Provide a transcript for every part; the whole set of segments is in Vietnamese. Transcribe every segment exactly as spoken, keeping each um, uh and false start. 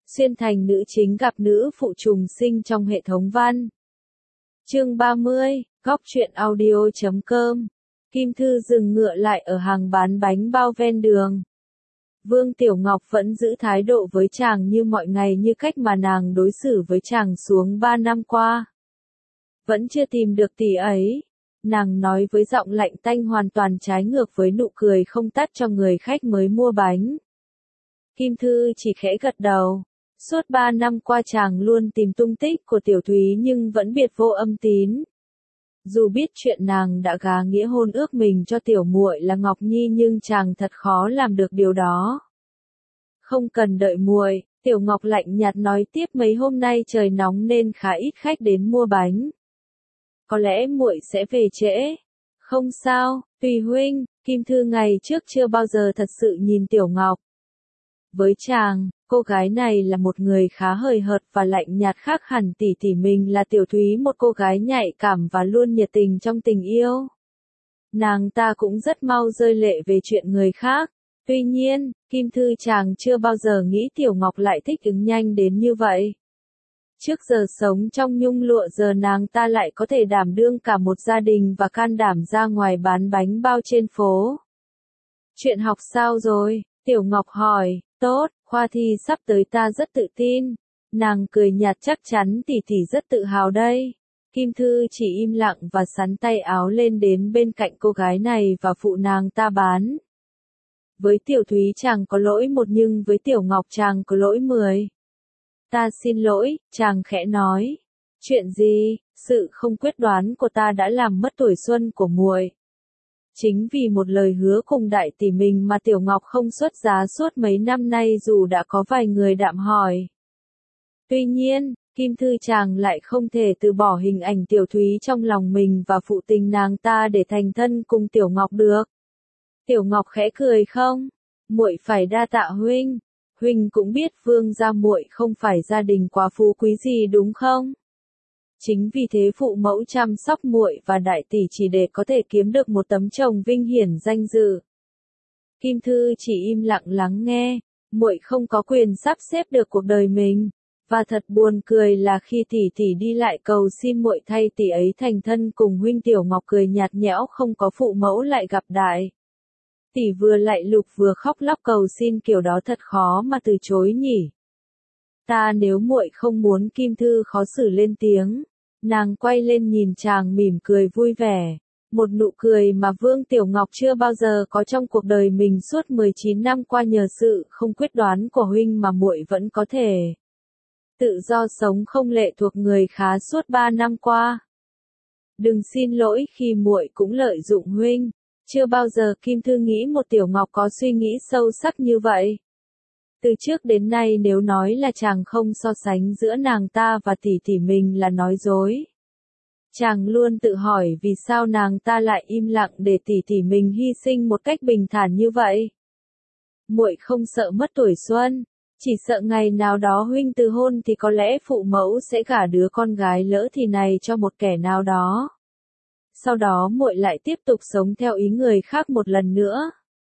Xuyên thành nữ chính gặp nữ phụ trùng sinh trong hệ thống văn. Chương ba mươi, góc truyện audio chấm com. Kim Thư dừng ngựa lại ở hàng bán bánh bao ven đường. Vương Tiểu Ngọc vẫn giữ thái độ với chàng như mọi ngày, như cách mà nàng đối xử với chàng xuống ba năm qua. Vẫn chưa tìm được tỷ ấy. Nàng nói với giọng lạnh tanh hoàn toàn trái ngược với nụ cười không tắt cho người khách mới mua bánh. Kim Thư chỉ khẽ gật đầu. Suốt ba năm qua chàng luôn tìm tung tích của Tiểu Thúy nhưng vẫn biệt vô âm tín. Dù biết chuyện nàng đã gá nghĩa hôn ước mình cho tiểu muội là Ngọc Nhi nhưng chàng thật khó làm được điều đó. Không cần đợi muội, Tiểu Ngọc lạnh nhạt nói tiếp, mấy hôm nay trời nóng nên khá ít khách đến mua bánh. Có lẽ muội sẽ về trễ. Không sao, tùy huynh. Kim Thư ngày trước chưa bao giờ thật sự nhìn Tiểu Ngọc. Với chàng, cô gái này là một người khá hời hợt và lạnh nhạt, khác hẳn tỷ tỷ mình là Tiểu Thúy, một cô gái nhạy cảm và luôn nhiệt tình trong tình yêu. Nàng ta cũng rất mau rơi lệ về chuyện người khác. Tuy nhiên, Kim Thư chàng chưa bao giờ nghĩ Tiểu Ngọc lại thích ứng nhanh đến như vậy. Trước giờ sống trong nhung lụa, giờ nàng ta lại có thể đảm đương cả một gia đình và can đảm ra ngoài bán bánh bao trên phố. Chuyện học sao rồi? Tiểu Ngọc hỏi. Tốt, khoa thi sắp tới ta rất tự tin. Nàng cười nhạt, chắc chắn tỷ tỷ rất tự hào đây. Kim Thư chỉ im lặng và xắn tay áo lên đến bên cạnh cô gái này và phụ nàng ta bán. Với Tiểu Thúy chàng có lỗi một nhưng với Tiểu Ngọc chàng có lỗi mười. Ta xin lỗi, chàng khẽ nói. Chuyện gì? Sự không quyết đoán của ta đã làm mất tuổi xuân của muội. Chính vì một lời hứa cùng đại tỷ mình mà Tiểu Ngọc không xuất giá suốt mấy năm nay dù đã có vài người đạm hỏi. Tuy nhiên, Kim Thư chàng lại không thể từ bỏ hình ảnh Tiểu Thúy trong lòng mình và phụ tình nàng ta để thành thân cùng Tiểu Ngọc được. Tiểu Ngọc khẽ cười, không, muội phải đa tạ huynh. Huynh cũng biết Vương gia muội không phải gia đình quá phú quý gì đúng không? Chính vì thế phụ mẫu chăm sóc muội và đại tỷ chỉ để có thể kiếm được một tấm chồng vinh hiển danh dự. Kim Thư chỉ im lặng lắng nghe, muội không có quyền sắp xếp được cuộc đời mình, và thật buồn cười là khi tỷ tỷ đi lại cầu xin muội thay tỷ ấy thành thân cùng huynh. Tiểu Ngọc cười nhạt nhẽo, không có phụ mẫu lại gặp đại tỷ vừa lạy lục vừa khóc lóc cầu xin, kiểu đó thật khó mà từ chối nhỉ. Ta nếu muội không muốn. Kim Thư khó xử lên tiếng. Nàng quay lên nhìn chàng mỉm cười vui vẻ. Một nụ cười mà Vương Tiểu Ngọc chưa bao giờ có trong cuộc đời mình. Suốt mười chín năm qua nhờ sự không quyết đoán của huynh mà muội vẫn có thể tự do sống không lệ thuộc người khá suốt ba năm qua. Đừng xin lỗi khi muội cũng lợi dụng huynh. Chưa bao giờ Kim Thư nghĩ một Tiểu Ngọc có suy nghĩ sâu sắc như vậy. Từ trước đến nay nếu nói là chàng không so sánh giữa nàng ta và tỷ tỷ mình là nói dối. Chàng luôn tự hỏi vì sao nàng ta lại im lặng để tỷ tỷ mình hy sinh một cách bình thản như vậy. Muội không sợ mất tuổi xuân, chỉ sợ ngày nào đó huynh từ hôn thì có lẽ phụ mẫu sẽ gả đứa con gái lỡ thì này cho một kẻ nào đó. Sau đó muội lại tiếp tục sống theo ý người khác một lần nữa.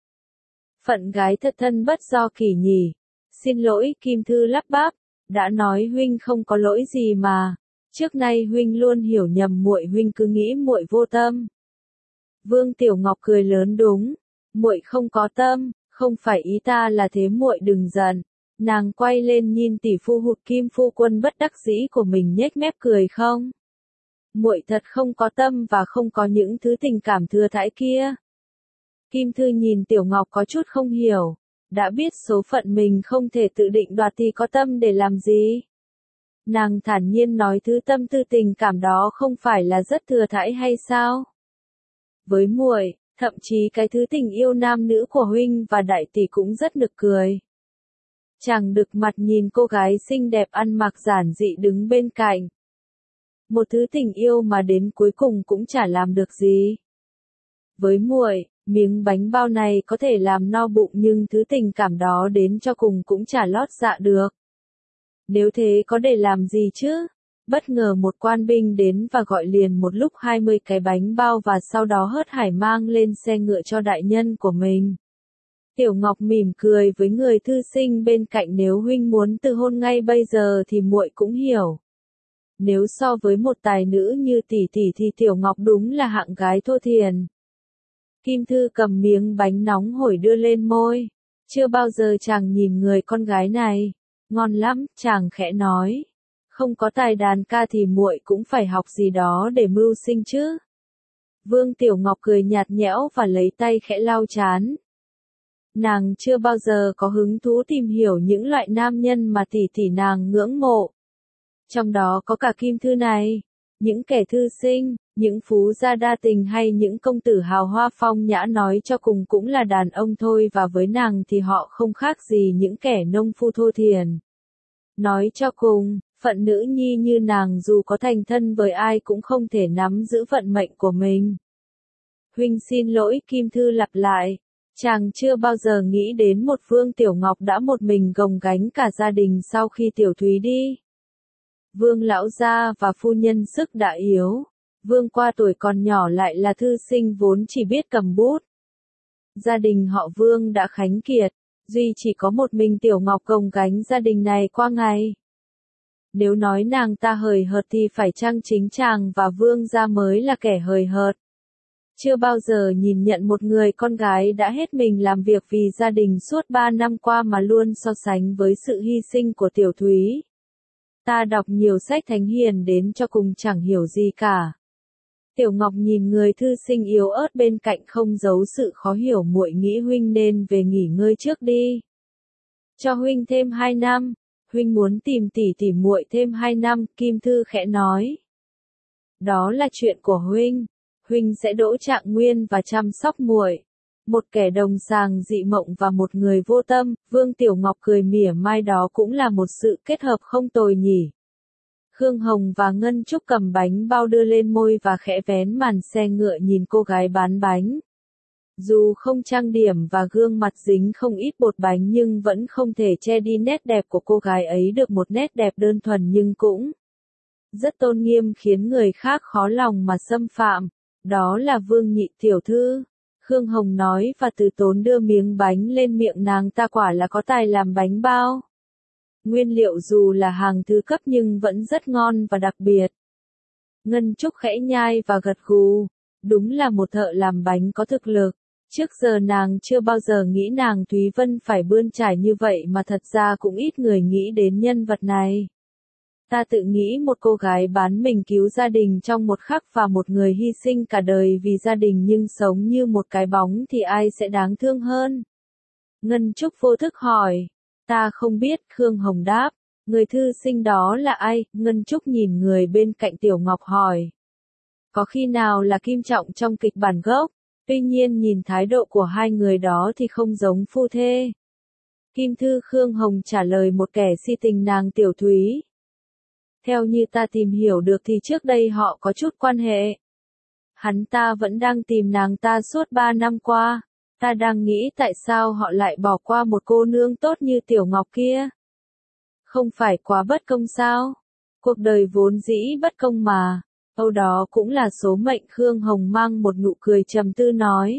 Phận gái thật thân bất do kỳ nhỉ. Xin lỗi, Kim Thư lắp bắp, đã nói huynh không có lỗi gì mà. Trước nay huynh luôn hiểu nhầm muội, huynh cứ nghĩ muội vô tâm. Vương Tiểu Ngọc cười lớn, đúng, muội không có tâm, không phải ý ta là thế, muội đừng giận. Nàng quay lên nhìn tỷ phu hụt Kim phu quân bất đắc dĩ của mình, nhếch mép cười, không. Muội thật không có tâm và không có những thứ tình cảm thừa thãi kia. Kim Thư nhìn Tiểu Ngọc có chút không hiểu. Đã biết số phận mình không thể tự định đoạt thì có tâm để làm gì? Nàng thản nhiên nói, thứ tâm tư tình cảm đó không phải là rất thừa thãi hay sao? Với muội, thậm chí cái thứ tình yêu nam nữ của huynh và đại tỷ cũng rất nực cười. Chàng đực mặt nhìn cô gái xinh đẹp ăn mặc giản dị đứng bên cạnh. Một thứ tình yêu mà đến cuối cùng cũng chả làm được gì. Với muội, miếng bánh bao này có thể làm no bụng nhưng thứ tình cảm đó đến cho cùng cũng chả lót dạ được. Nếu thế có để làm gì chứ? Bất ngờ một quan binh đến và gọi liền một lúc hai mươi cái bánh bao và sau đó hớt hải mang lên xe ngựa cho đại nhân của mình. Tiểu Ngọc mỉm cười với người thư sinh bên cạnh, nếu huynh muốn từ hôn ngay bây giờ thì muội cũng hiểu. Nếu so với một tài nữ như tỷ tỷ thì Tiểu Ngọc đúng là hạng gái thô thiền. Kim Thư cầm miếng bánh nóng hổi đưa lên môi. Chưa bao giờ chàng nhìn người con gái này. Ngon lắm, chàng khẽ nói. Không có tài đàn ca thì muội cũng phải học gì đó để mưu sinh chứ. Vương Tiểu Ngọc cười nhạt nhẽo và lấy tay khẽ lau trán. Nàng chưa bao giờ có hứng thú tìm hiểu những loại nam nhân mà tỷ tỷ nàng ngưỡng mộ. Trong đó có cả Kim Thư này, những kẻ thư sinh, những phú gia đa tình hay những công tử hào hoa phong nhã nói cho cùng cũng là đàn ông thôi, và với nàng thì họ không khác gì những kẻ nông phu thô thiền. Nói cho cùng, phận nữ nhi như nàng dù có thành thân với ai cũng không thể nắm giữ vận mệnh của mình. Huynh xin lỗi, Kim Thư lặp lại. Chàng chưa bao giờ nghĩ đến một Vương Tiểu Ngọc đã một mình gồng gánh cả gia đình sau khi Tiểu Thúy đi. Vương lão gia và phu nhân sức đã yếu. Vương qua tuổi còn nhỏ lại là thư sinh vốn chỉ biết cầm bút. Gia đình họ Vương đã khánh kiệt, duy chỉ có một mình Tiểu Ngọc gồng gánh gia đình này qua ngày. Nếu nói nàng ta hời hợt thì phải chăng chính chàng và Vương gia mới là kẻ hời hợt. Chưa bao giờ nhìn nhận một người con gái đã hết mình làm việc vì gia đình suốt ba năm qua mà luôn so sánh với sự hy sinh của Tiểu Thúy. Ta đọc nhiều sách thánh hiền đến cho cùng chẳng hiểu gì cả. Tiểu Ngọc nhìn người thư sinh yếu ớt bên cạnh không giấu sự khó hiểu, muội nghĩ huynh nên về nghỉ ngơi trước đi. Cho huynh thêm hai năm, huynh muốn tìm tỷ tỷ muội thêm hai năm, Kim Thư khẽ nói. Đó là chuyện của huynh, huynh sẽ đỗ trạng nguyên và chăm sóc muội. Một kẻ đồng sàng dị mộng và một người vô tâm, Vương Tiểu Ngọc cười mỉa mai, đó cũng là một sự kết hợp không tồi nhỉ. Khương Hồng và Ngân Trúc cầm bánh bao đưa lên môi và khẽ vén màn xe ngựa nhìn cô gái bán bánh. Dù không trang điểm và gương mặt dính không ít bột bánh nhưng vẫn không thể che đi nét đẹp của cô gái ấy được, một nét đẹp đơn thuần nhưng cũng rất tôn nghiêm khiến người khác khó lòng mà xâm phạm. Đó là Vương nhị tiểu thư. Khương Hồng nói và từ tốn đưa miếng bánh lên miệng, nàng ta quả là có tài làm bánh bao. Nguyên liệu dù là hàng thứ cấp nhưng vẫn rất ngon và đặc biệt. Ngân Trúc khẽ nhai và gật gù. Đúng là một thợ làm bánh có thực lực. Trước giờ nàng chưa bao giờ nghĩ nàng Thúy Vân phải bươn trải như vậy, mà thật ra cũng ít người nghĩ đến nhân vật này. Ta tự nghĩ một cô gái bán mình cứu gia đình trong một khắc và một người hy sinh cả đời vì gia đình nhưng sống như một cái bóng thì ai sẽ đáng thương hơn? Ngân Trúc vô thức hỏi. Ta không biết, Khương Hồng đáp. Người thư sinh đó là ai? Ngân Trúc nhìn người bên cạnh Tiểu Ngọc hỏi. Có khi nào là Kim Trọng trong kịch bản gốc? Tuy nhiên nhìn thái độ của hai người đó thì không giống phu thê. Kim Thư, Khương Hồng trả lời một kẻ si tình nàng Tiểu Thúy. Theo như ta tìm hiểu được thì trước đây họ có chút quan hệ. Hắn ta vẫn đang tìm nàng ta suốt ba năm qua. Ta đang nghĩ tại sao họ lại bỏ qua một cô nương tốt như Tiểu Ngọc kia. Không phải quá bất công sao? Cuộc đời vốn dĩ bất công mà. Âu đó cũng là số mệnh. Khương Hồng mang một nụ cười trầm tư nói.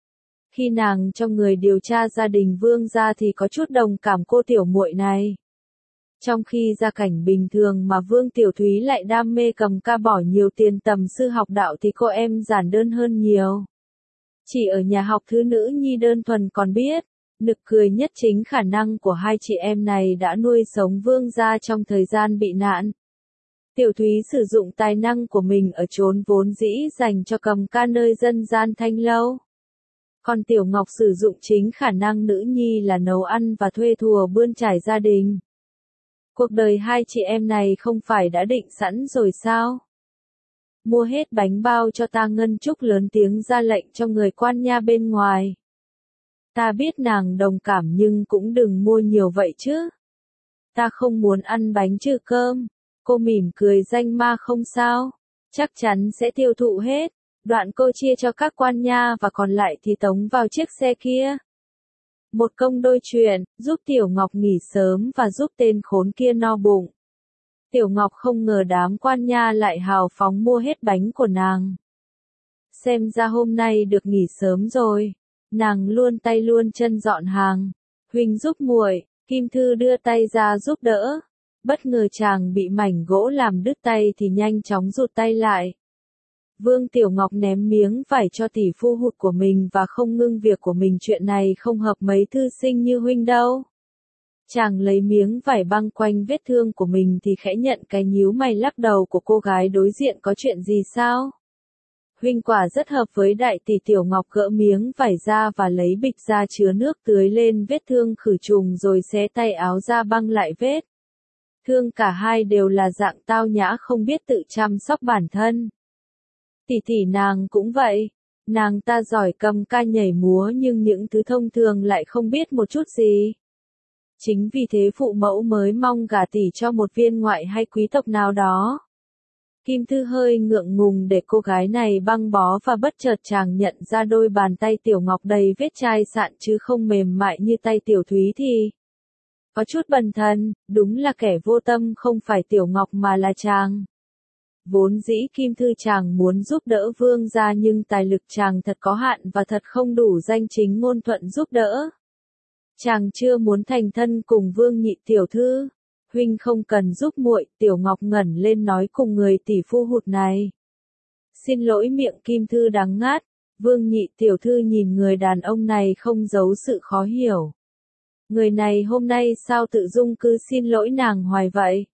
Khi nàng cho người điều tra gia đình Vương gia thì có chút đồng cảm cô tiểu muội này. Trong khi gia cảnh bình thường mà Vương Tiểu Thúy lại đam mê cầm ca bỏ nhiều tiền tầm sư học đạo thì cô em giản đơn hơn nhiều. Chỉ ở nhà học thứ nữ nhi đơn thuần còn biết. Nực cười nhất chính khả năng của hai chị em này đã nuôi sống Vương gia trong thời gian bị nạn. Tiểu Thúy sử dụng tài năng của mình ở chốn vốn dĩ dành cho cầm ca nơi dân gian thanh lâu. Còn Tiểu Ngọc sử dụng chính khả năng nữ nhi là nấu ăn và thuê thùa bươn trải gia đình. Cuộc đời hai chị em này không phải đã định sẵn rồi sao? Mua hết bánh bao cho ta. Ngân Trúc lớn tiếng ra lệnh cho người quan nha bên ngoài. Ta biết nàng đồng cảm nhưng cũng đừng mua nhiều vậy chứ. Ta không muốn ăn bánh trừ cơm. Cô mỉm cười, danh ma không sao. Chắc chắn sẽ tiêu thụ hết. Đoạn cô chia cho các quan nha và còn lại thì tống vào chiếc xe kia. Một công đôi chuyện, giúp Tiểu Ngọc nghỉ sớm và giúp tên khốn kia no bụng. Tiểu Ngọc không ngờ đám quan nha lại hào phóng mua hết bánh của nàng. Xem ra hôm nay được nghỉ sớm rồi. Nàng luôn tay luôn chân dọn hàng. Huynh giúp muội, Kim Thư đưa tay ra giúp đỡ. Bất ngờ chàng bị mảnh gỗ làm đứt tay thì nhanh chóng rụt tay lại. Vương Tiểu Ngọc ném miếng vải cho tỷ phu hụt của mình và không ngưng việc của mình, chuyện này không hợp mấy thư sinh như huynh đâu. Chàng lấy miếng vải băng quanh vết thương của mình thì khẽ nhận cái nhíu mày lắc đầu của cô gái đối diện, có chuyện gì sao? Huynh quả rất hợp với đại tỷ. Tiểu Ngọc gỡ miếng vải ra và lấy bịch ra chứa nước tưới lên vết thương khử trùng rồi xé tay áo ra băng lại vết thương. Cả hai đều là dạng tao nhã không biết tự chăm sóc bản thân. Tỷ tỷ nàng cũng vậy. Nàng ta giỏi cầm ca nhảy múa nhưng những thứ thông thường lại không biết một chút gì. Chính vì thế phụ mẫu mới mong gả tỷ cho một viên ngoại hay quý tộc nào đó. Kim Thư hơi ngượng ngùng để cô gái này băng bó và bất chợt chàng nhận ra đôi bàn tay Tiểu Ngọc đầy vết chai sạn chứ không mềm mại như tay Tiểu Thúy thì có chút bần thần, đúng là kẻ vô tâm không phải Tiểu Ngọc mà là chàng. Vốn dĩ Kim Thư chàng muốn giúp đỡ Vương gia nhưng tài lực chàng thật có hạn và thật không đủ danh chính ngôn thuận giúp đỡ. Chàng chưa muốn thành thân cùng Vương Nhị tiểu thư. Huynh không cần giúp muội. Tiểu Ngọc ngẩng lên nói cùng người tỷ phu hụt này. Xin lỗi, miệng Kim Thư đắng ngắt. Vương Nhị tiểu thư nhìn người đàn ông này không giấu sự khó hiểu. Người này hôm nay sao tự dung cứ xin lỗi nàng hoài vậy?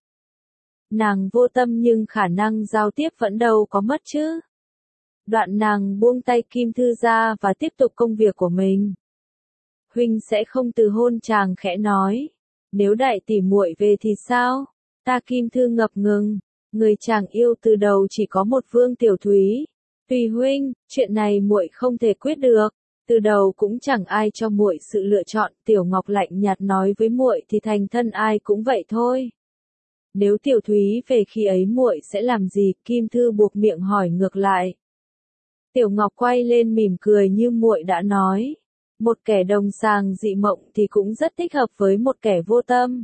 Nàng vô tâm nhưng khả năng giao tiếp vẫn đâu có mất chứ. Đoạn nàng buông tay Kim Thư ra và tiếp tục công việc của mình. Huynh sẽ không từ hôn, chàng khẽ nói. Nếu đại tỷ muội về thì sao? Ta Kim Thư ngập ngừng. Người chàng yêu từ đầu chỉ có một Vương Tiểu Thúy. Tùy huynh, chuyện này muội không thể quyết được. Từ đầu cũng chẳng ai cho muội sự lựa chọn. Tiểu Ngọc lạnh nhạt nói với muội thì thành thân ai cũng vậy thôi. Nếu Tiểu Thúy về khi ấy muội sẽ làm gì? Kim Thư buộc miệng hỏi ngược lại. Tiểu Ngọc quay lên mỉm cười như muội đã nói. Một kẻ đồng sàng dị mộng thì cũng rất thích hợp với một kẻ vô tâm.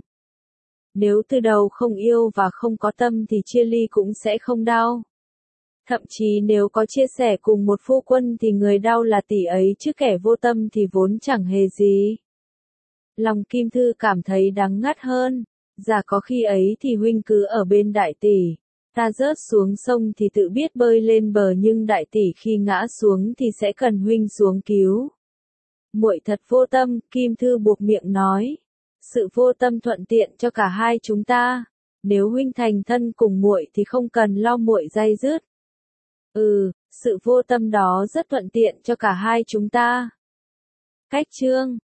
Nếu từ đầu không yêu và không có tâm thì chia ly cũng sẽ không đau. Thậm chí nếu có chia sẻ cùng một phu quân thì người đau là tỷ ấy chứ kẻ vô tâm thì vốn chẳng hề gì. Lòng Kim Thư cảm thấy đắng ngắt hơn. Dạ có khi ấy thì huynh cứ ở bên đại tỷ. Ta rớt xuống sông thì tự biết bơi lên bờ nhưng đại tỷ khi ngã xuống thì sẽ cần huynh xuống cứu. Muội thật vô tâm, Kim Thư buộc miệng nói. Sự vô tâm thuận tiện cho cả hai chúng ta. Nếu huynh thành thân cùng muội thì không cần lo muội day dứt. Ừ, sự vô tâm đó rất thuận tiện cho cả hai chúng ta. Cách chương